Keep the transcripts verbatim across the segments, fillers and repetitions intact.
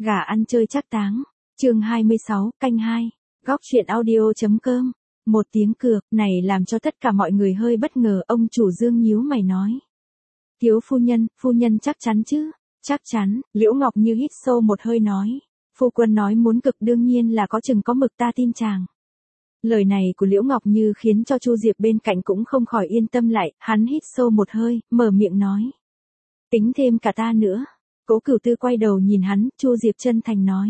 Gà ăn chơi trác táng. Chương hai mươi sáu, canh hai. Góc truyện audio.com. Một tiếng cược này làm cho tất cả mọi người hơi bất ngờ, ông chủ Dương nhíu mày nói. Thiếu phu nhân, phu nhân chắc chắn chứ? Chắc chắn, Liễu Ngọc Như hít sâu một hơi nói. Phu quân nói muốn cực đương nhiên là có chừng có mực, ta tin chàng. Lời này của Liễu Ngọc Như khiến cho Chu Diệp bên cạnh cũng không khỏi yên tâm lại, hắn hít sâu một hơi, mở miệng nói. Tính thêm cả ta nữa. Cố Cửu Tư quay đầu nhìn hắn, Chu Diệp chân thành nói.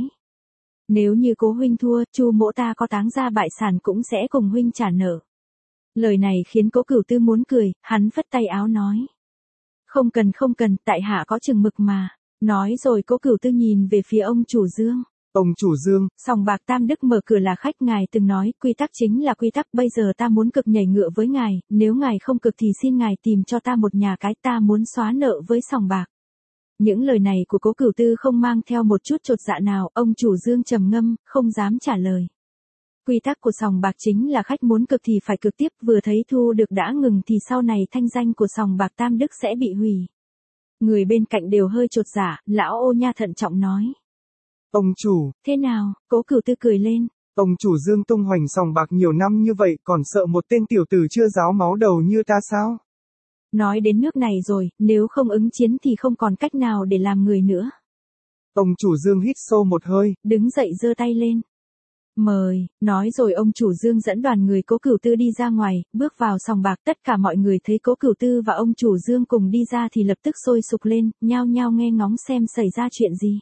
Nếu như Cố huynh thua, Chu mỗ ta có táng gia bại sản cũng sẽ cùng huynh trả nợ. Lời này khiến Cố Cửu Tư muốn cười, hắn phất tay áo nói. Không cần không cần, tại hạ có chừng mực mà. Nói rồi Cố Cửu Tư nhìn về phía ông chủ Dương. Ông chủ Dương, Sòng bạc Tam Đức mở cửa là khách, ngài từng nói, quy tắc chính là quy tắc, bây giờ ta muốn cực nhảy ngựa với ngài, nếu ngài không cực thì xin ngài tìm cho ta một nhà cái, ta muốn xóa nợ với sòng bạc. Những lời này của Cố Cửu Tư không mang theo một chút chột dạ nào, ông chủ Dương trầm ngâm, không dám trả lời. Quy tắc của sòng bạc chính là khách muốn cực thì phải cực tiếp, vừa thấy thu được đã ngừng thì sau này thanh danh của sòng bạc Tam Đức sẽ bị hủy. Người bên cạnh đều hơi chột dạ, lão Ô Nha thận trọng nói. Ông chủ, thế nào? Cố Cửu Tư cười lên. Ông chủ Dương tung hoành sòng bạc nhiều năm như vậy còn sợ một tên tiểu tử chưa ráo máu đầu như ta sao? Nói đến nước này rồi, nếu không ứng chiến thì không còn cách nào để làm người nữa. Ông chủ Dương hít sâu một hơi, đứng dậy giơ tay lên. Mời, nói rồi ông chủ Dương dẫn đoàn người Cố Cửu Tư đi ra ngoài, bước vào sòng bạc, tất cả mọi người thấy Cố Cửu Tư và ông chủ Dương cùng đi ra thì lập tức sôi sục lên, nhao nhao nghe ngóng xem xảy ra chuyện gì.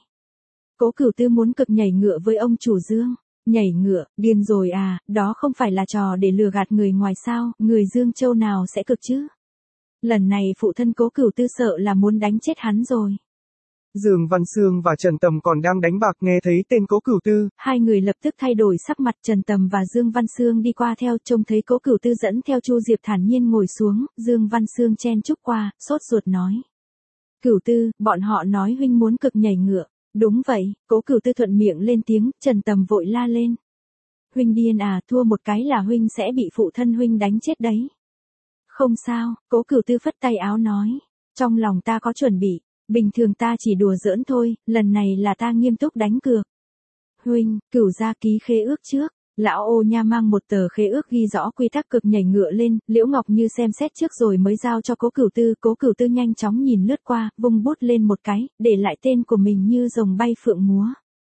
Cố Cửu Tư muốn cực nhảy ngựa với ông chủ Dương. Nhảy ngựa, điên rồi à, đó không phải là trò để lừa gạt người ngoài sao, người Dương Châu nào sẽ cực chứ? Lần này phụ thân Cố Cửu Tư sợ là muốn đánh chết hắn rồi. Dương Văn Sương và Trần Tầm còn đang đánh bạc, nghe thấy tên Cố Cửu Tư. Hai người lập tức thay đổi sắc mặt, Trần Tầm và Dương Văn Sương đi qua theo, trông thấy Cố Cửu Tư dẫn theo Chu Diệp thản nhiên ngồi xuống, Dương Văn Sương chen chúc qua, sốt ruột nói. Cửu Tư, bọn họ nói huynh muốn cực nhảy ngựa. Đúng vậy, Cố Cửu Tư thuận miệng lên tiếng, Trần Tầm vội la lên. Huynh điên à, thua một cái là huynh sẽ bị phụ thân huynh đánh chết đấy. Không sao, Cố Cửu Tư phất tay áo nói. Trong lòng ta có chuẩn bị, bình thường ta chỉ đùa giỡn thôi, lần này là ta nghiêm túc đánh cược. Huynh, Cửu gia ký khế ước trước. Lão Ô Nha mang một tờ khế ước ghi rõ quy tắc cực nhảy ngựa lên, Liễu Ngọc Như xem xét trước rồi mới giao cho Cố Cửu Tư, Cố Cửu Tư nhanh chóng nhìn lướt qua, vung bút lên một cái, để lại tên của mình như rồng bay phượng múa.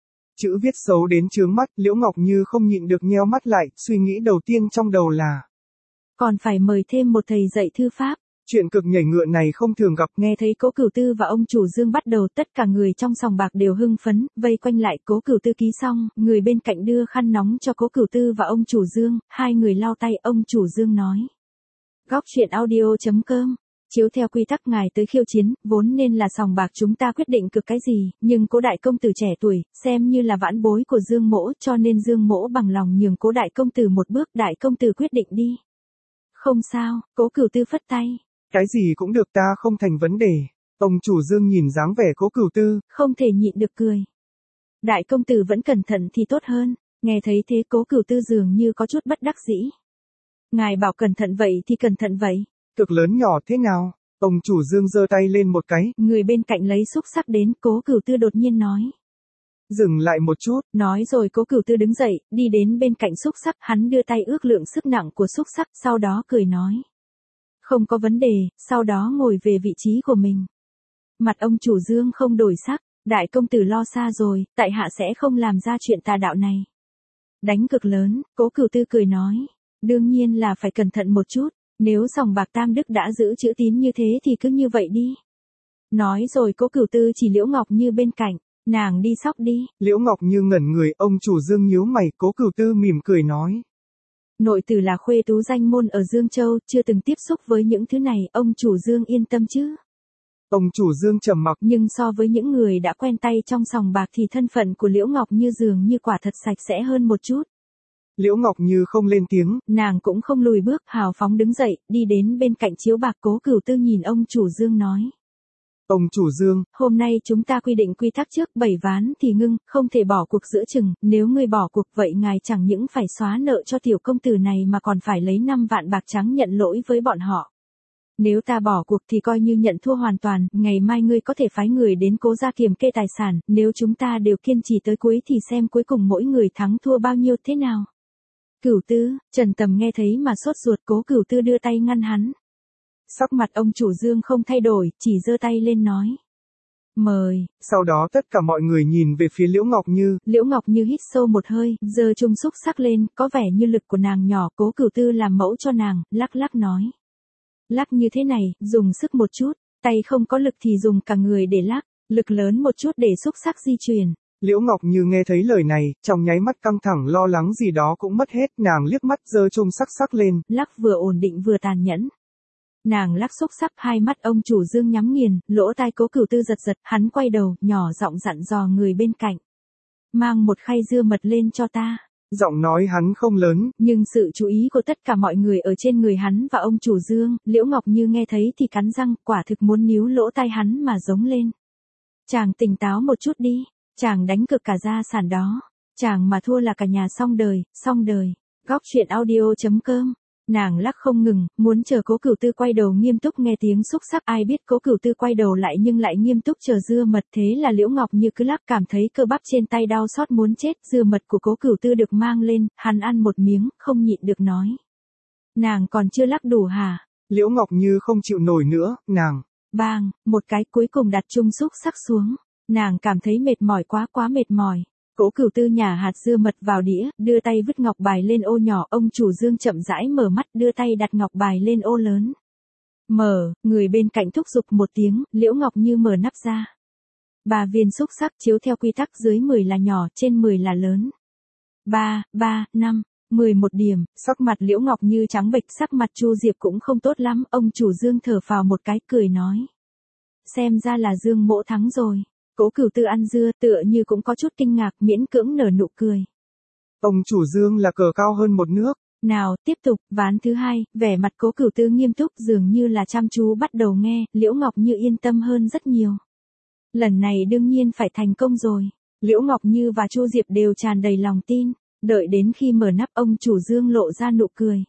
Chữ viết xấu đến chướng mắt, Liễu Ngọc Như không nhịn được nheo mắt lại, suy nghĩ đầu tiên trong đầu là. Còn phải mời thêm một thầy dạy thư pháp. Chuyện cực nhảy ngựa này không thường gặp. Nghe thấy Cố Cửu Tư và ông chủ Dương bắt đầu, tất cả người trong sòng bạc đều hưng phấn, vây quanh lại. Cố Cửu Tư ký xong, người bên cạnh đưa khăn nóng cho Cố Cửu Tư và ông chủ Dương, hai người lau tay, ông chủ Dương nói. Góc truyện audio.com. Chiếu theo quy tắc ngài tới khiêu chiến, vốn nên là sòng bạc chúng ta quyết định cực cái gì, nhưng Cố đại công tử trẻ tuổi, xem như là vãn bối của Dương mỗ, cho nên Dương mỗ bằng lòng nhường Cố đại công tử một bước, đại công tử quyết định đi. Không sao, Cố Cửu Tư phất tay. Cái gì cũng được, ta không thành vấn đề. Ông chủ Dương nhìn dáng vẻ Cố Cửu Tư, không thể nhịn được cười. Đại công tử vẫn cẩn thận thì tốt hơn. Nghe thấy thế Cố Cửu Tư dường như có chút bất đắc dĩ. Ngài bảo cẩn thận vậy thì cẩn thận vậy. Cực lớn nhỏ thế nào? Ông chủ Dương giơ tay lên một cái. Người bên cạnh lấy xúc xắc đến, Cố Cửu Tư đột nhiên nói. Dừng lại một chút. Nói rồi Cố Cửu Tư đứng dậy, đi đến bên cạnh xúc xắc, hắn đưa tay ước lượng sức nặng của xúc xắc, sau đó cười nói. Không có vấn đề, sau đó ngồi về vị trí của mình. Mặt ông chủ Dương không đổi sắc, đại công tử lo xa rồi, tại hạ sẽ không làm ra chuyện tà đạo này. Đánh cực lớn, Cố Cửu Tư cười nói. Đương nhiên là phải cẩn thận một chút, nếu sòng bạc Tam Đức đã giữ chữ tín như thế thì cứ như vậy đi. Nói rồi Cố Cửu Tư chỉ Liễu Ngọc Như bên cạnh, nàng đi sóc đi. Liễu Ngọc Như ngẩn người, ông chủ Dương nhíu mày, Cố Cửu Tư mỉm cười nói. Nội tử là khuê tú danh môn ở Dương Châu, chưa từng tiếp xúc với những thứ này, ông chủ Dương yên tâm chứ. Ông chủ Dương trầm mặc, nhưng so với những người đã quen tay trong sòng bạc thì thân phận của Liễu Ngọc Như dường như quả thật sạch sẽ hơn một chút. Liễu Ngọc Như không lên tiếng, nàng cũng không lùi bước, hào phóng đứng dậy, đi đến bên cạnh chiếu bạc. Cố Cửu Tư nhìn ông chủ Dương nói. Ông chủ Dương, hôm nay chúng ta quy định quy tắc trước, bảy ván thì ngưng, không thể bỏ cuộc giữa chừng, nếu ngươi bỏ cuộc vậy ngài chẳng những phải xóa nợ cho tiểu công tử này mà còn phải lấy năm vạn bạc trắng nhận lỗi với bọn họ. Nếu ta bỏ cuộc thì coi như nhận thua hoàn toàn, ngày mai ngươi có thể phái người đến Cố gia kiểm kê tài sản, nếu chúng ta đều kiên trì tới cuối thì xem cuối cùng mỗi người thắng thua bao nhiêu thế nào. Cửu Tư, Trần Tầm nghe thấy mà sốt ruột, Cố Cửu Tư đưa tay ngăn hắn. Sắc mặt ông chủ Dương không thay đổi, chỉ giơ tay lên nói. Mời. Sau đó tất cả mọi người nhìn về phía Liễu Ngọc Như. Liễu Ngọc Như hít sâu một hơi, giơ chung xúc sắc lên, có vẻ như lực của nàng nhỏ, Cố Cửu Tư làm mẫu cho nàng, lắc lắc nói. Lắc như thế này, dùng sức một chút, tay không có lực thì dùng cả người để lắc, lực lớn một chút để xúc sắc di chuyển. Liễu Ngọc Như nghe thấy lời này, trong nháy mắt căng thẳng lo lắng gì đó cũng mất hết, nàng liếc mắt giơ chung sắc sắc lên. Lắc vừa ổn định vừa tàn nhẫn. Nàng lắc xúc sắc, hai mắt ông chủ Dương nhắm nghiền, lỗ tai Cố Cửu Tư giật giật, hắn quay đầu, nhỏ giọng dặn dò người bên cạnh. Mang một khay dưa mật lên cho ta. Giọng nói hắn không lớn, nhưng sự chú ý của tất cả mọi người ở trên người hắn và ông chủ Dương, Liễu Ngọc Như nghe thấy thì cắn răng, quả thực muốn níu lỗ tai hắn mà giống lên. Chàng tỉnh táo một chút đi, chàng đánh cược cả gia sản đó, chàng mà thua là cả nhà xong đời, xong đời. Góc truyện audio chấm com. Nàng lắc không ngừng, muốn chờ Cố Cửu Tư quay đầu nghiêm túc nghe tiếng xúc sắc, ai biết Cố Cửu Tư quay đầu lại nhưng lại nghiêm túc chờ dưa mật, thế là Liễu Ngọc Như cứ lắc cảm thấy cơ bắp trên tay đau xót muốn chết, dưa mật của Cố Cửu Tư được mang lên, hắn ăn một miếng, không nhịn được nói. Nàng còn chưa lắc đủ hả? Liễu Ngọc Như không chịu nổi nữa, nàng. Bang, một cái cuối cùng đặt chung xúc sắc xuống, nàng cảm thấy mệt mỏi quá quá mệt mỏi. Cố Cửu Tư nhả hạt dưa mật vào đĩa, đưa tay vứt ngọc bài lên ô nhỏ, ông chủ Dương chậm rãi mở mắt, đưa tay đặt ngọc bài lên ô lớn. Mở, người bên cạnh thúc giục một tiếng, Liễu Ngọc Như mở nắp ra. Ba viên xúc sắc chiếu theo quy tắc dưới mười là nhỏ, trên mười là lớn. Ba, ba, năm, mười một điểm, sắc mặt Liễu Ngọc Như trắng bệch, sắc mặt Chu Diệp cũng không tốt lắm, ông chủ Dương thở phào một cái cười nói. Xem ra là Dương mỗ thắng rồi. Cố Cửu Tư ăn dưa tựa như cũng có chút kinh ngạc, miễn cưỡng nở nụ cười. Ông chủ Dương là cờ cao hơn một nước. Nào, tiếp tục, ván thứ hai, vẻ mặt Cố Cửu Tư nghiêm túc dường như là chăm chú bắt đầu nghe, Liễu Ngọc Như yên tâm hơn rất nhiều. Lần này đương nhiên phải thành công rồi. Liễu Ngọc Như và Chu Diệp đều tràn đầy lòng tin, đợi đến khi mở nắp ông chủ Dương lộ ra nụ cười.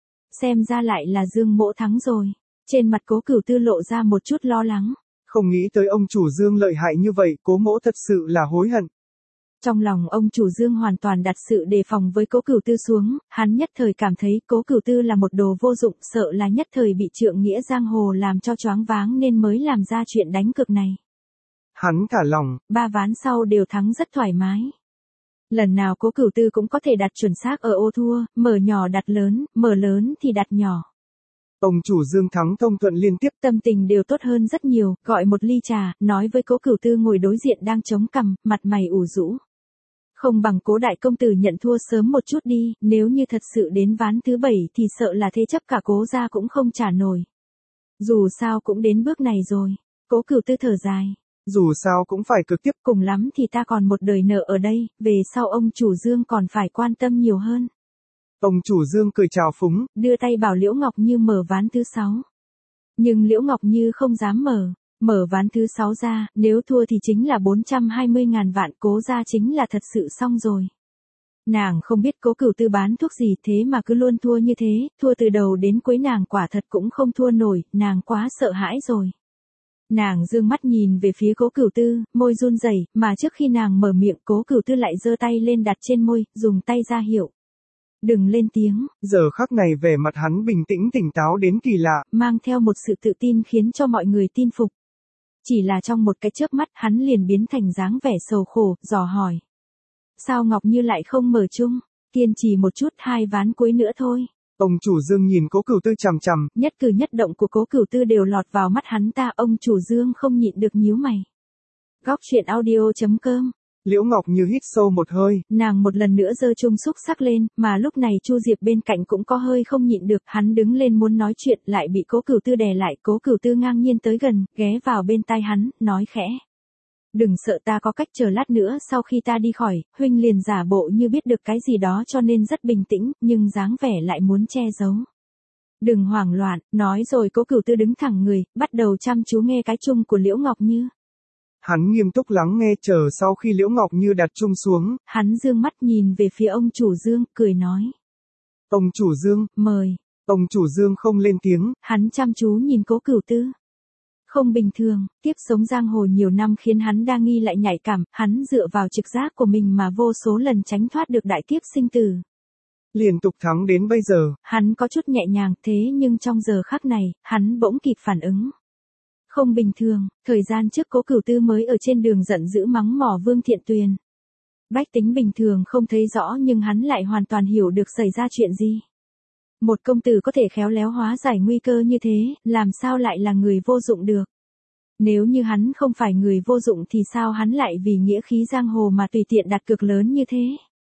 Xem ra lại là Dương mỗ thắng rồi. Trên mặt Cố Cửu Tư lộ ra một chút lo lắng. Không nghĩ tới ông chủ Dương lợi hại như vậy, Cố mỗ thật sự là hối hận. Trong lòng ông chủ Dương hoàn toàn đặt sự đề phòng với Cố Cửu Tư xuống, hắn nhất thời cảm thấy Cố Cửu Tư là một đồ vô dụng, sợ là nhất thời bị trượng nghĩa giang hồ làm cho choáng váng nên mới làm ra chuyện đánh cược này. Hắn thả lòng, ba ván sau đều thắng rất thoải mái. Lần nào Cố Cửu Tư cũng có thể đặt chuẩn xác ở ô thua, mở nhỏ đặt lớn, mở lớn thì đặt nhỏ. Ông chủ Dương thắng thông thuận liên tiếp, tâm tình đều tốt hơn rất nhiều, gọi một ly trà, nói với Cố Cửu Tư ngồi đối diện đang chống cằm, mặt mày ủ rũ. Không bằng Cố đại công tử nhận thua sớm một chút đi, nếu như thật sự đến ván thứ bảy thì sợ là thế chấp cả Cố gia cũng không trả nổi. Dù sao cũng đến bước này rồi. Cố Cửu Tư thở dài. Dù sao cũng phải cực tiếp, cùng lắm thì ta còn một đời nợ ở đây, về sau ông chủ Dương còn phải quan tâm nhiều hơn. Ông chủ Dương cười chào phúng, đưa tay bảo Liễu Ngọc Như mở ván thứ sáu. Nhưng Liễu Ngọc Như không dám mở, mở ván thứ sáu ra, nếu thua thì chính là bốn trăm hai mươi ngàn vạn, Cố gia chính là thật sự xong rồi. Nàng không biết Cố Cửu Tư bán thuốc gì thế mà cứ luôn thua như thế, thua từ đầu đến cuối nàng quả thật cũng không thua nổi, nàng quá sợ hãi rồi. Nàng dương mắt nhìn về phía Cố Cửu Tư, môi run rẩy, mà trước khi nàng mở miệng Cố Cửu Tư lại giơ tay lên đặt trên môi, dùng tay ra hiệu. Đừng lên tiếng. Giờ khắc này vẻ mặt hắn bình tĩnh tỉnh táo đến kỳ lạ, mang theo một sự tự tin khiến cho mọi người tin phục. Chỉ là trong một cái chớp mắt hắn liền biến thành dáng vẻ sầu khổ, dò hỏi. Sao Ngọc Như lại không mở chung? Kiên trì một chút, hai ván cuối nữa thôi. Ông chủ Dương nhìn Cố Cửu Tư chằm chằm, nhất cử nhất động của Cố Cửu Tư đều lọt vào mắt hắn ta, ông chủ Dương không nhịn được nhíu mày. Góc truyện audio chấm com. Liễu Ngọc Như hít sâu một hơi, nàng một lần nữa giơ chung xúc sắc lên, mà lúc này Chu Diệp bên cạnh cũng có hơi không nhịn được, hắn đứng lên muốn nói chuyện lại bị Cố Cửu Tư đè lại, Cố Cửu Tư ngang nhiên tới gần, ghé vào bên tai hắn, nói khẽ. Đừng sợ, ta có cách, chờ lát nữa sau khi ta đi khỏi, huynh liền giả bộ như biết được cái gì đó cho nên rất bình tĩnh, nhưng dáng vẻ lại muốn che giấu. Đừng hoảng loạn, nói rồi Cố Cửu Tư đứng thẳng người, bắt đầu chăm chú nghe cái chung của Liễu Ngọc Như. Hắn nghiêm túc lắng nghe, chờ sau khi Liễu Ngọc Như đặt chung xuống. Hắn dương mắt nhìn về phía ông chủ Dương, cười nói. Ông chủ Dương, mời. Ông chủ Dương không lên tiếng. Hắn chăm chú nhìn Cố Cửu Tư. Không bình thường, tiếp sống giang hồ nhiều năm khiến hắn đa nghi lại nhạy cảm, hắn dựa vào trực giác của mình mà vô số lần tránh thoát được đại kiếp sinh tử. Liên tục thắng đến bây giờ. Hắn có chút nhẹ nhàng thế nhưng trong giờ khắc này, hắn bỗng kịp phản ứng. Không bình thường, thời gian trước Cố Cửu Tư mới ở trên đường giận dữ mắng mỏ Vương Thiện Tuyền. Bách tính bình thường không thấy rõ nhưng hắn lại hoàn toàn hiểu được xảy ra chuyện gì. Một công tử có thể khéo léo hóa giải nguy cơ như thế, làm sao lại là người vô dụng được. Nếu như hắn không phải người vô dụng thì sao hắn lại vì nghĩa khí giang hồ mà tùy tiện đặt cược lớn như thế.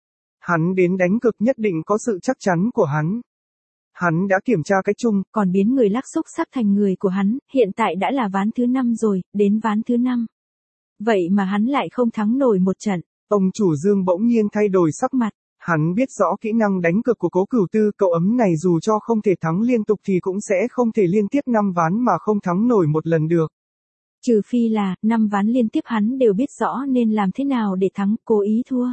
Hắn đến đánh cược nhất định có sự chắc chắn của hắn. Hắn đã kiểm tra cái chung, còn biến người lắc xúc sắc thành người của hắn, hiện tại đã là ván thứ năm rồi, đến ván thứ năm. Vậy mà hắn lại không thắng nổi một trận. Ông chủ Dương bỗng nhiên thay đổi sắc mặt. Hắn biết rõ kỹ năng đánh cược của Cố Cửu Tư, cậu ấm này dù cho không thể thắng liên tục thì cũng sẽ không thể liên tiếp năm ván mà không thắng nổi một lần được. Trừ phi là, năm ván liên tiếp hắn đều biết rõ nên làm thế nào để thắng, cố ý thua.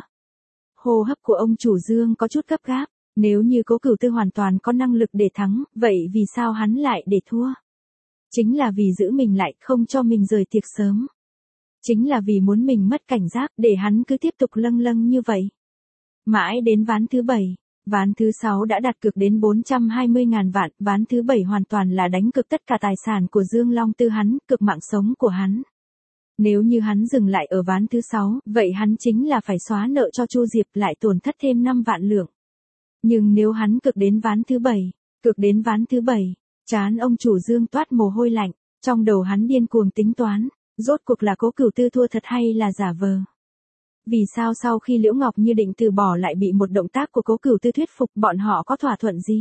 Hô hấp của ông chủ Dương có chút gấp gáp, nếu như Cố Cửu Tư hoàn toàn có năng lực để thắng, vậy vì sao hắn lại để thua? Chính là vì giữ mình lại, không cho mình rời tiệc sớm. Chính là vì muốn mình mất cảnh giác để hắn cứ tiếp tục lâng lâng như vậy. Mãi đến ván thứ bảy, ván thứ sáu đã đặt cược đến bốn trăm hai mươi ngàn vạn, ván thứ bảy hoàn toàn là đánh cược tất cả tài sản của Dương Long Tư hắn, cược mạng sống của hắn. Nếu như hắn dừng lại ở ván thứ sáu, vậy hắn chính là phải xóa nợ cho Chu Diệp lại tổn thất thêm năm vạn lượng. Nhưng nếu hắn cược đến ván thứ bảy, cược đến ván thứ bảy, trán ông chủ Dương toát mồ hôi lạnh, trong đầu hắn điên cuồng tính toán, rốt cuộc là Cố Cửu Tư thua thật hay là giả vờ. Vì sao sau khi Liễu Ngọc Như định từ bỏ lại bị một động tác của Cố Cửu Tư thuyết phục, bọn họ có thỏa thuận gì?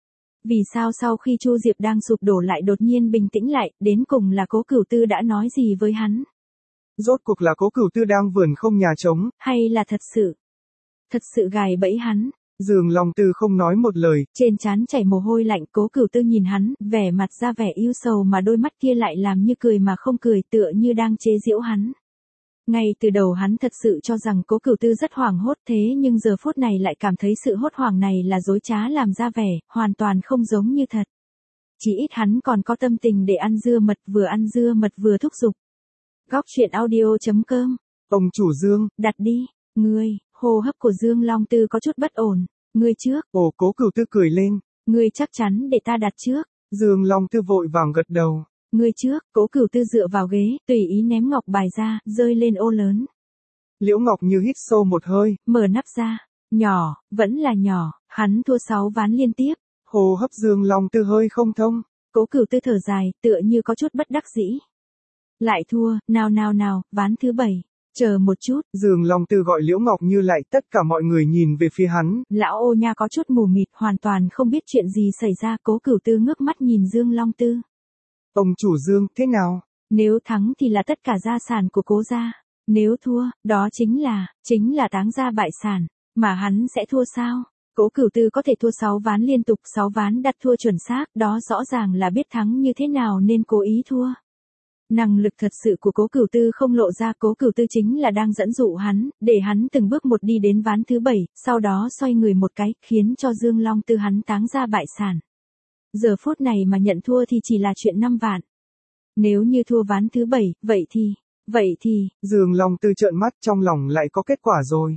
Vì sao sau khi Chu Diệp đang sụp đổ lại đột nhiên bình tĩnh lại, đến cùng là Cố Cửu Tư đã nói gì với hắn? Rốt cuộc là Cố Cửu Tư đang vườn không nhà trống, hay là thật sự? Thật sự gài bẫy hắn. Dương Long Tư không nói một lời, trên trán chảy mồ hôi lạnh, Cố Cửu Tư nhìn hắn, vẻ mặt ra vẻ yêu sầu mà đôi mắt kia lại làm như cười mà không cười, tựa như đang chế giễu hắn. Ngay từ đầu hắn thật sự cho rằng Cố Cửu Tư rất hoảng hốt, thế nhưng giờ phút này lại cảm thấy sự hốt hoảng này là dối trá làm ra vẻ, hoàn toàn không giống như thật. Chỉ ít hắn còn có tâm tình để ăn dưa mật, vừa ăn dưa mật vừa thúc giục. Góc truyện audio chấm com. Ông chủ Dương, đặt đi, ngươi, hô hấp của Dương Long Tư có chút bất ổn, ngươi trước. Ồ, Cố Cửu Tư cười lên. Ngươi chắc chắn để ta đặt trước. Dương Long Tư vội vàng gật đầu. Ngươi trước, Cố Cửu Tư dựa vào ghế, tùy ý ném ngọc bài ra, rơi lên ô lớn. Liễu Ngọc Như hít sâu một hơi, mở nắp ra, nhỏ, vẫn là nhỏ, hắn thua sáu ván liên tiếp. Hô hấp Dương Long Tư hơi không thông. Cố Cửu Tư thở dài, tựa như có chút bất đắc dĩ. Lại thua, nào nào nào, ván thứ bảy. Chờ một chút. Dương Long Tư gọi Liễu Ngọc Như lại, tất cả mọi người nhìn về phía hắn. Lão Ô Nha có chút mù mịt, hoàn toàn không biết chuyện gì xảy ra. Cố Cửu Tư ngước mắt nhìn Dương Long Tư. Ông chủ Dương, thế nào? Nếu thắng thì là tất cả gia sản của Cố gia. Nếu thua, đó chính là, chính là táng gia bại sản. Mà hắn sẽ thua sao? Cố Cửu Tư có thể thua sáu ván liên tục, sáu ván đặt thua chuẩn xác, đó rõ ràng là biết thắng như thế nào nên cố ý thua. Năng lực thật sự của Cố Cửu Tư không lộ ra, Cố Cửu Tư chính là đang dẫn dụ hắn, để hắn từng bước một đi đến ván thứ bảy, sau đó xoay người một cái, khiến cho Dương Long Tư hắn táng gia bại sản. Giờ phút này mà nhận thua thì chỉ là chuyện năm vạn. Nếu như thua ván thứ bảy, vậy thì, vậy thì, Dương Long Tư trợn mắt, trong lòng lại có kết quả rồi.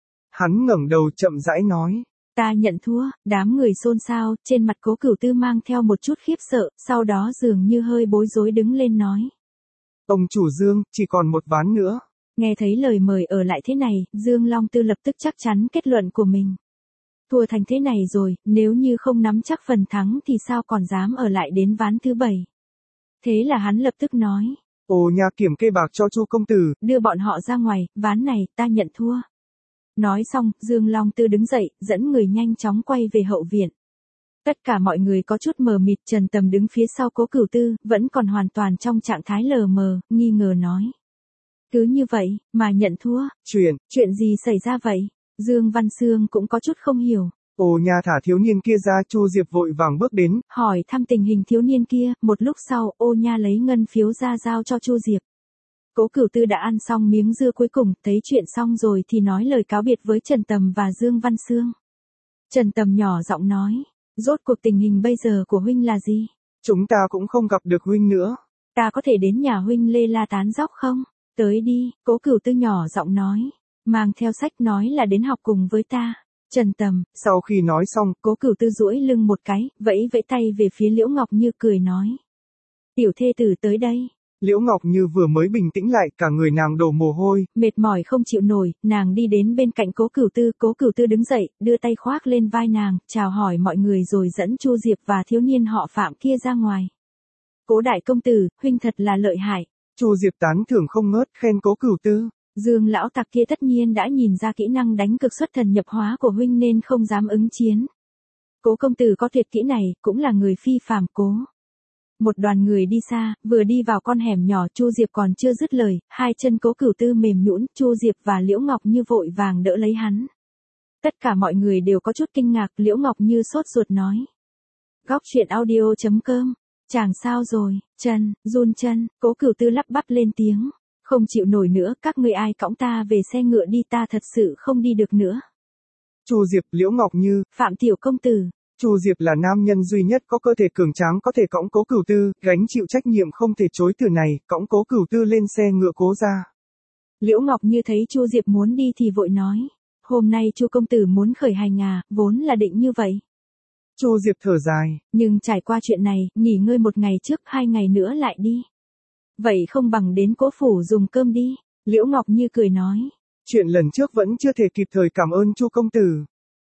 Hắn ngẩng đầu chậm rãi nói. Ta nhận thua, đám người xôn xao, trên mặt Cố Cửu Tư mang theo một chút khiếp sợ, sau đó dường như hơi bối rối đứng lên nói. Ông chủ Dương, chỉ còn một ván nữa. Nghe thấy lời mời ở lại thế này, Dương Long Tư lập tức chắc chắn kết luận của mình. Thua thành thế này rồi, nếu như không nắm chắc phần thắng thì sao còn dám ở lại đến ván thứ bảy. Thế là hắn lập tức nói. Ồ Nha kiểm kê bạc cho Chu công tử. Đưa bọn họ ra ngoài, ván này, ta nhận thua. Nói xong, Dương Long Tư đứng dậy, dẫn người nhanh chóng quay về hậu viện. Tất cả mọi người có chút mờ mịt, Trần Tầm đứng phía sau Cố Cửu Tư, vẫn còn hoàn toàn trong trạng thái lờ mờ, nghi ngờ nói. Cứ như vậy, mà nhận thua. Chuyện, chuyện gì xảy ra vậy? Dương Văn Sương cũng có chút không hiểu. Ồ Nha thả thiếu niên kia ra, Chu Diệp vội vàng bước đến. Hỏi thăm tình hình thiếu niên kia, một lúc sau, Ô Nha lấy ngân phiếu ra giao cho Chu Diệp. Cố Cửu Tư đã ăn xong miếng dưa cuối cùng, thấy chuyện xong rồi thì nói lời cáo biệt với Trần Tầm và Dương Văn Sương. Trần Tầm nhỏ giọng nói. Rốt cuộc tình hình bây giờ của huynh là gì? Chúng ta cũng không gặp được huynh nữa. Ta có thể đến nhà huynh lê la tán dóc không? Tới đi, Cố Cửu Tư nhỏ giọng nói. Mang theo sách nói là đến học cùng với ta. Trần Tầm. Sau khi nói xong, Cố Cửu Tư duỗi lưng một cái, vẫy vẫy tay về phía Liễu Ngọc Như cười nói. Tiểu thê tử tới đây. Liễu Ngọc Như vừa mới bình tĩnh lại, cả người nàng đổ mồ hôi. Mệt mỏi không chịu nổi, nàng đi đến bên cạnh Cố Cửu Tư. Cố Cửu Tư đứng dậy, đưa tay khoác lên vai nàng, chào hỏi mọi người rồi dẫn Chu Diệp và thiếu niên họ Phạm kia ra ngoài. Cố đại công tử, huynh thật là lợi hại. Chu Diệp tán thưởng không ngớt, khen Cố Cửu Tư. Dương lão tặc kia tất nhiên đã nhìn ra kỹ năng đánh cực xuất thần nhập hóa của huynh nên không dám ứng chiến. Cố công tử có tuyệt kỹ này, cũng là người phi phàm. Cố. Một đoàn người đi xa, vừa đi vào con hẻm nhỏ, Chu Diệp còn chưa dứt lời, hai chân Cố Cửu Tư mềm nhũn, Chu Diệp và Liễu Ngọc Như vội vàng đỡ lấy hắn. Tất cả mọi người đều có chút kinh ngạc, Liễu Ngọc Như sốt ruột nói. Góc truyện audio chấm com. Chàng sao rồi? Chân, run chân, Cố Cửu Tư lắp bắp lên tiếng. Không chịu nổi nữa, các ngươi ai cõng ta về xe ngựa đi, ta thật sự không đi được nữa. Chu Diệp, Liễu Ngọc Như. Phạm tiểu công tử. Chu Diệp là nam nhân duy nhất có cơ thể cường tráng có thể cõng Cố Cửu Tư, gánh chịu trách nhiệm không thể chối từ này, cõng Cố Cửu Tư lên xe ngựa Cố ra. Liễu Ngọc Như thấy Chu Diệp muốn đi thì vội nói. Hôm nay Chu công tử muốn khởi hành à, vốn là định như vậy. Chu Diệp thở dài. Nhưng trải qua chuyện này, nghỉ ngơi một ngày trước, hai ngày nữa lại đi. Vậy không bằng đến Cố phủ dùng cơm đi. Liễu Ngọc Như cười nói. Chuyện lần trước vẫn chưa thể kịp thời cảm ơn Chu công tử.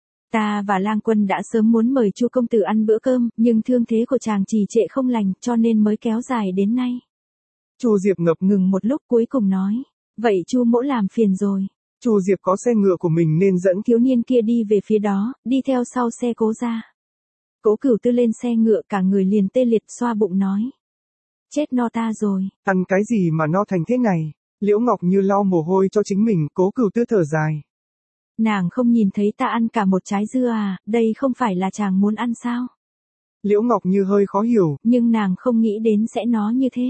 Ta và Lang Quân đã sớm muốn mời Chu công tử ăn bữa cơm, nhưng thương thế của chàng trì trệ không lành, cho nên mới kéo dài đến nay. Chu Diệp ngập ngừng một lúc cuối cùng nói. Vậy Chu mỗ làm phiền rồi. Chu Diệp có xe ngựa của mình nên dẫn thiếu niên kia đi về phía đó, đi theo sau xe Cố ra. Cố Cửu Tư lên xe ngựa, cả người liền tê liệt, xoa bụng nói. Chết no ta rồi. Ăn cái gì mà no thành thế này? Liễu Ngọc Như lau mồ hôi cho chính mình, Cố Cửu Tư thở dài. Nàng không nhìn thấy ta ăn cả một trái dưa à, đây không phải là chàng muốn ăn sao? Liễu Ngọc Như hơi khó hiểu. Nhưng nàng không nghĩ đến sẽ nó như thế.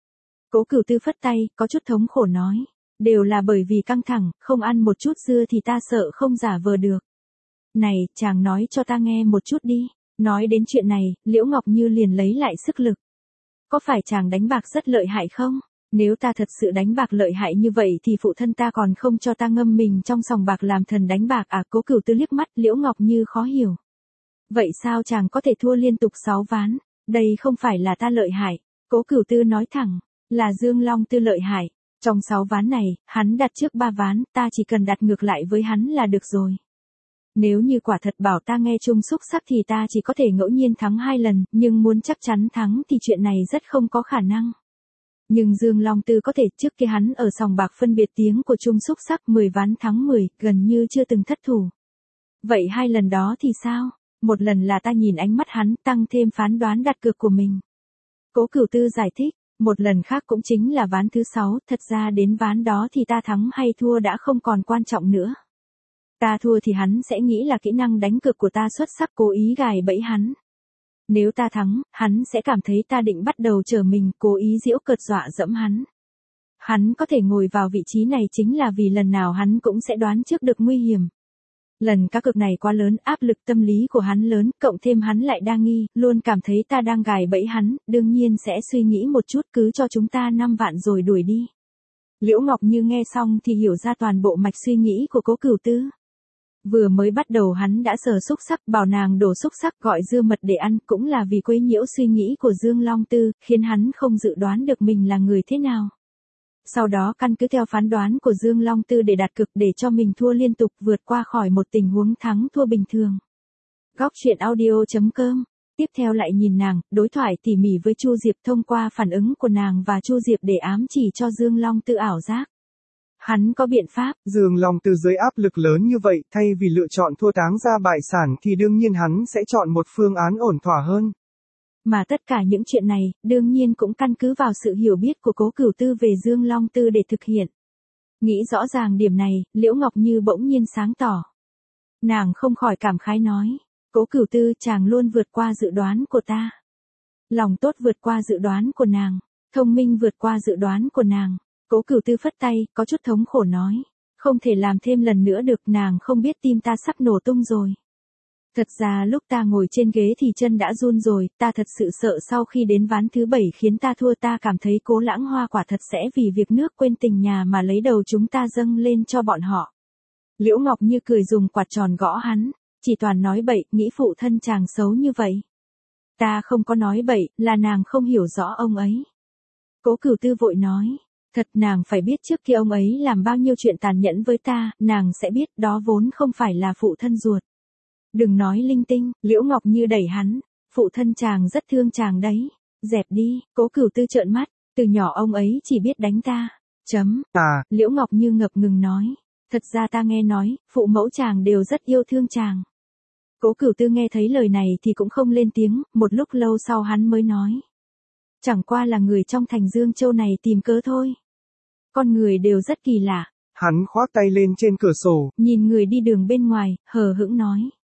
Cố Cửu Tư phất tay, có chút thống khổ nói. Đều là bởi vì căng thẳng, không ăn một chút dưa thì ta sợ không giả vờ được. Này, chàng nói cho ta nghe một chút đi. Nói đến chuyện này, Liễu Ngọc Như liền lấy lại sức lực. Có phải chàng đánh bạc rất lợi hại không? Nếu ta thật sự đánh bạc lợi hại như vậy thì phụ thân ta còn không cho ta ngâm mình trong sòng bạc làm thần đánh bạc à? Cố Cửu Tư liếc mắt Liễu Ngọc Như khó hiểu. Vậy sao chàng có thể thua liên tục sáu ván? Đây không phải là ta lợi hại. Cố Cửu Tư nói thẳng, là Dương Long Tư lợi hại. Trong sáu ván này, hắn đặt trước ba ván, ta chỉ cần đặt ngược lại với hắn là được rồi. Nếu như quả thật bảo ta nghe chung xúc sắc thì ta chỉ có thể ngẫu nhiên thắng hai lần, nhưng muốn chắc chắn thắng thì chuyện này rất không có khả năng. Nhưng Dương Long Tư có thể, trước kia hắn ở sòng bạc phân biệt tiếng của chung xúc sắc mười ván thắng mười, gần như chưa từng thất thủ. Vậy hai lần đó thì sao? Một lần là ta nhìn ánh mắt hắn tăng thêm phán đoán đặt cược của mình. Cố Cửu Tư giải thích, một lần khác cũng chính là ván thứ sáu, thật ra đến ván đó thì ta thắng hay thua đã không còn quan trọng nữa. Ta thua thì hắn sẽ nghĩ là kỹ năng đánh cược của ta xuất sắc, cố ý gài bẫy hắn. Nếu ta thắng, hắn sẽ cảm thấy ta định bắt đầu trở mình, cố ý giễu cợt dọa dẫm hắn. Hắn có thể ngồi vào vị trí này chính là vì lần nào hắn cũng sẽ đoán trước được nguy hiểm. Lần cá cược này quá lớn, áp lực tâm lý của hắn lớn, cộng thêm hắn lại đa nghi, luôn cảm thấy ta đang gài bẫy hắn, đương nhiên sẽ suy nghĩ một chút, cứ cho chúng ta năm vạn rồi đuổi đi. Liễu Ngọc Như nghe xong thì hiểu ra toàn bộ mạch suy nghĩ của Cố Cửu Tư. Vừa mới bắt đầu hắn đã sờ xúc sắc, bảo nàng đổ xúc sắc gọi dưa mật để ăn, cũng là vì quấy nhiễu suy nghĩ của Dương Long Tư, khiến hắn không dự đoán được mình là người thế nào. Sau đó căn cứ theo phán đoán của Dương Long Tư để đặt cược để cho mình thua liên tục, vượt qua khỏi một tình huống thắng thua bình thường. Góc truyện audio chấm com. Tiếp theo lại nhìn nàng, đối thoại tỉ mỉ với Chu Diệp thông qua phản ứng của nàng và Chu Diệp để ám chỉ cho Dương Long Tư ảo giác. Hắn có biện pháp. Dương Long Tư dưới áp lực lớn như vậy, thay vì lựa chọn thua táng ra bại sản thì đương nhiên hắn sẽ chọn một phương án ổn thỏa hơn. Mà tất cả những chuyện này, đương nhiên cũng căn cứ vào sự hiểu biết của Cố Cửu Tư về Dương Long Tư để thực hiện. Nghĩ rõ ràng điểm này, Liễu Ngọc Như bỗng nhiên sáng tỏ. Nàng không khỏi cảm khái nói, Cố Cửu Tư chàng luôn vượt qua dự đoán của ta. Lòng tốt vượt qua dự đoán của nàng, thông minh vượt qua dự đoán của nàng. Cố Cửu Tư phất tay, có chút thống khổ nói, không thể làm thêm lần nữa được, nàng không biết tim ta sắp nổ tung rồi. Thật ra lúc ta ngồi trên ghế thì chân đã run rồi, ta thật sự sợ sau khi đến ván thứ bảy khiến ta thua, ta cảm thấy Cố Lãng Hoa quả thật sẽ vì việc nước quên tình nhà mà lấy đầu chúng ta dâng lên cho bọn họ. Liễu Ngọc Như cười dùng quạt tròn gõ hắn, chỉ toàn nói bậy, nghĩ phụ thân chàng xấu như vậy. Ta không có nói bậy, là nàng không hiểu rõ ông ấy. Cố Cửu Tư vội nói, thật nàng phải biết trước kia ông ấy làm bao nhiêu chuyện tàn nhẫn với ta, nàng sẽ biết đó vốn không phải là phụ thân ruột. Đừng nói linh tinh, Liễu Ngọc Như đẩy hắn, phụ thân chàng rất thương chàng đấy, dẹp đi, Cố Cửu Tư trợn mắt, từ nhỏ ông ấy chỉ biết đánh ta, chấm, À, Liễu Ngọc Như ngập ngừng nói, thật ra ta nghe nói, phụ mẫu chàng đều rất yêu thương chàng. Cố Cửu Tư nghe thấy lời này thì cũng không lên tiếng, một lúc lâu sau hắn mới nói. Chẳng qua là người trong thành Dương Châu này tìm cớ thôi. Con người đều rất kỳ lạ. Hắn khoác tay lên trên cửa sổ. Nhìn người đi đường bên ngoài, hờ hững nói.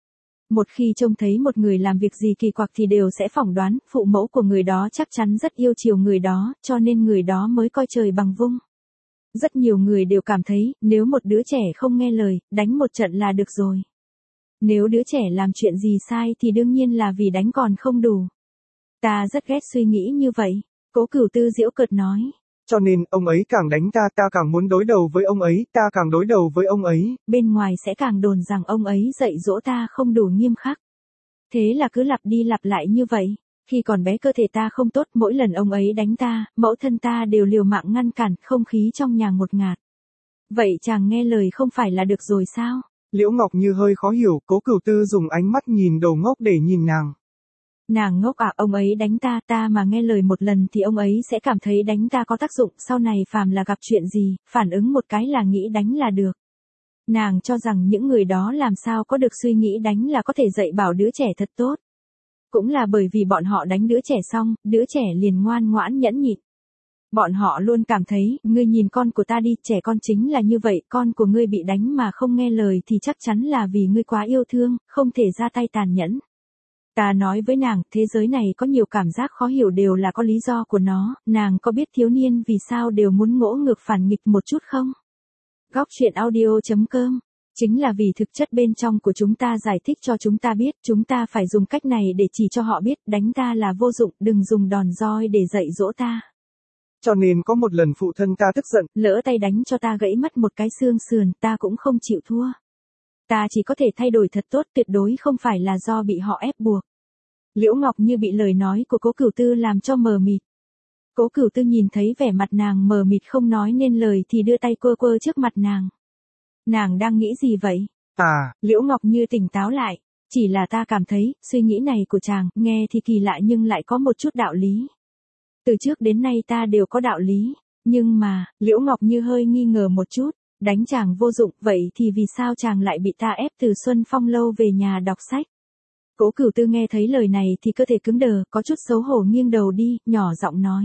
Một khi trông thấy một người làm việc gì kỳ quặc thì đều sẽ phỏng đoán, phụ mẫu của người đó chắc chắn rất yêu chiều người đó, cho nên người đó mới coi trời bằng vung. Rất nhiều người đều cảm thấy, nếu một đứa trẻ không nghe lời, đánh một trận là được rồi. Nếu đứa trẻ làm chuyện gì sai thì đương nhiên là vì đánh còn không đủ. Ta rất ghét suy nghĩ như vậy, Cố Cửu Tư giễu cợt nói. Cho nên, ông ấy càng đánh ta, ta càng muốn đối đầu với ông ấy, ta càng đối đầu với ông ấy. Bên ngoài sẽ càng đồn rằng ông ấy dạy dỗ ta không đủ nghiêm khắc. Thế là cứ lặp đi lặp lại như vậy. Khi còn bé cơ thể ta không tốt, mỗi lần ông ấy đánh ta, mẫu thân ta đều liều mạng ngăn cản, không khí trong nhà ngột ngạt. Vậy chàng nghe lời không phải là được rồi sao? Liễu Ngọc Như hơi khó hiểu, Cố Cửu Tư dùng ánh mắt nhìn đồ ngốc để nhìn nàng. Nàng ngốc à, ông ấy đánh ta, ta mà nghe lời một lần thì ông ấy sẽ cảm thấy đánh ta có tác dụng, sau này phàm là gặp chuyện gì, phản ứng một cái là nghĩ đánh là được. Nàng cho rằng những người đó làm sao có được suy nghĩ đánh là có thể dạy bảo đứa trẻ thật tốt. Cũng là bởi vì bọn họ đánh đứa trẻ xong, đứa trẻ liền ngoan ngoãn nhẫn nhịn. Bọn họ luôn cảm thấy, ngươi nhìn con của ta đi, trẻ con chính là như vậy, con của ngươi bị đánh mà không nghe lời thì chắc chắn là vì ngươi quá yêu thương, không thể ra tay tàn nhẫn. Ta nói với nàng, thế giới này có nhiều cảm giác khó hiểu đều là có lý do của nó, nàng có biết thiếu niên vì sao đều muốn ngỗ ngược phản nghịch một chút không? Góc truyện audio chấm com. Chính là vì thực chất bên trong của chúng ta giải thích cho chúng ta biết, chúng ta phải dùng cách này để chỉ cho họ biết, đánh ta là vô dụng, đừng dùng đòn roi để dạy dỗ ta. Cho nên có một lần phụ thân ta tức giận, lỡ tay đánh cho ta gãy mất một cái xương sườn, ta cũng không chịu thua. Ta chỉ có thể thay đổi thật tốt, tuyệt đối không phải là do bị họ ép buộc. Liễu Ngọc Như bị lời nói của Cố Cửu Tư làm cho mờ mịt. Cố Cửu Tư nhìn thấy vẻ mặt nàng mờ mịt không nói nên lời thì đưa tay quơ quơ trước mặt nàng. Nàng đang nghĩ gì vậy? À, Liễu Ngọc Như tỉnh táo lại. Chỉ là ta cảm thấy, suy nghĩ này của chàng, nghe thì kỳ lạ nhưng lại có một chút đạo lý. Từ trước đến nay ta đều có đạo lý. Nhưng mà, Liễu Ngọc Như hơi nghi ngờ một chút. Đánh chàng vô dụng, vậy thì vì sao chàng lại bị ta ép từ Xuân Phong lâu về nhà đọc sách? Cố Cửu Tư nghe thấy lời này thì cơ thể cứng đờ, có chút xấu hổ nghiêng đầu đi, nhỏ giọng nói.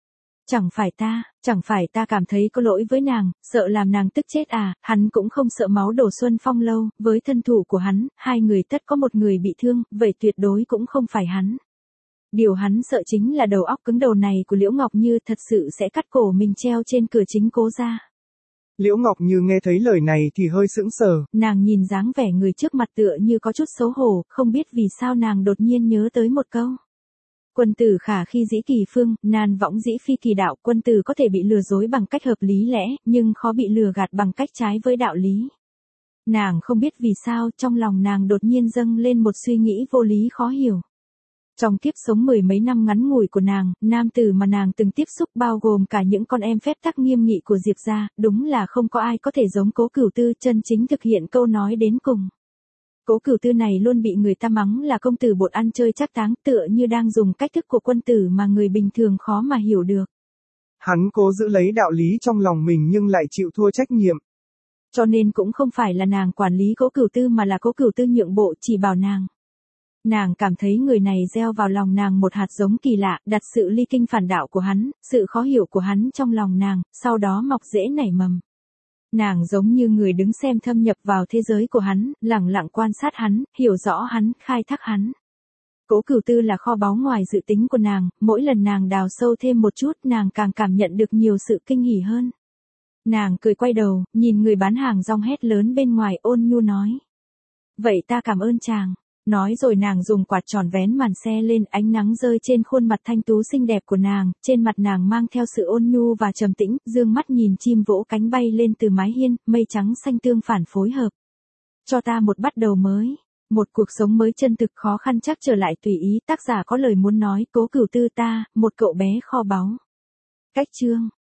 Chẳng phải ta, chẳng phải ta cảm thấy có lỗi với nàng, sợ làm nàng tức chết à, hắn cũng không sợ máu đổ Xuân Phong lâu, với thân thủ của hắn, hai người tất có một người bị thương, vậy tuyệt đối cũng không phải hắn. Điều hắn sợ chính là đầu óc cứng đầu này của Liễu Ngọc Như thật sự sẽ cắt cổ mình treo trên cửa chính Cố gia. Liễu Ngọc Như nghe thấy lời này thì hơi sững sờ. Nàng nhìn dáng vẻ người trước mặt tựa như có chút xấu hổ, không biết vì sao nàng đột nhiên nhớ tới một câu. Quân tử khả khi dĩ kỳ phương, nan võng dĩ phi kỳ đạo, quân tử có thể bị lừa dối bằng cách hợp lý lẽ, nhưng khó bị lừa gạt bằng cách trái với đạo lý. Nàng không biết vì sao trong lòng nàng đột nhiên dâng lên một suy nghĩ vô lý khó hiểu. Trong kiếp sống mười mấy năm ngắn ngủi của nàng, nam tử mà nàng từng tiếp xúc bao gồm cả những con em phép tắc nghiêm nghị của Diệp gia, đúng là không có ai có thể giống Cố Cửu Tư chân chính thực hiện câu nói đến cùng. Cố Cửu Tư này luôn bị người ta mắng là công tử bột ăn chơi trác táng, tựa như đang dùng cách thức của quân tử mà người bình thường khó mà hiểu được. Hắn cố giữ lấy đạo lý trong lòng mình nhưng lại chịu thua trách nhiệm. Cho nên cũng không phải là nàng quản lý Cố Cửu Tư mà là Cố Cửu Tư nhượng bộ chỉ bảo nàng. Nàng cảm thấy người này gieo vào lòng nàng một hạt giống kỳ lạ, đặt sự ly kinh phản đạo của hắn, sự khó hiểu của hắn trong lòng nàng, sau đó mọc rễ nảy mầm. Nàng giống như người đứng xem thâm nhập vào thế giới của hắn, lẳng lặng quan sát hắn, hiểu rõ hắn, khai thác hắn. Cố Cửu Tư là kho báu ngoài dự tính của nàng, mỗi lần nàng đào sâu thêm một chút nàng càng cảm nhận được nhiều sự kinh hỉ hơn. Nàng cười quay đầu, nhìn người bán hàng rong hét lớn bên ngoài ôn nhu nói. Vậy ta cảm ơn chàng. Nói rồi nàng dùng quạt tròn vén màn xe lên, ánh nắng rơi trên khuôn mặt thanh tú xinh đẹp của nàng, trên mặt nàng mang theo sự ôn nhu và trầm tĩnh, dương mắt nhìn chim vỗ cánh bay lên từ mái hiên, mây trắng xanh tương phản phối hợp. Cho ta một bắt đầu mới, một cuộc sống mới chân thực khó khăn chắc trở lại tùy ý, tác giả có lời muốn nói, Cố Cửu Tư ta, một cậu bé kho báu. Cách chương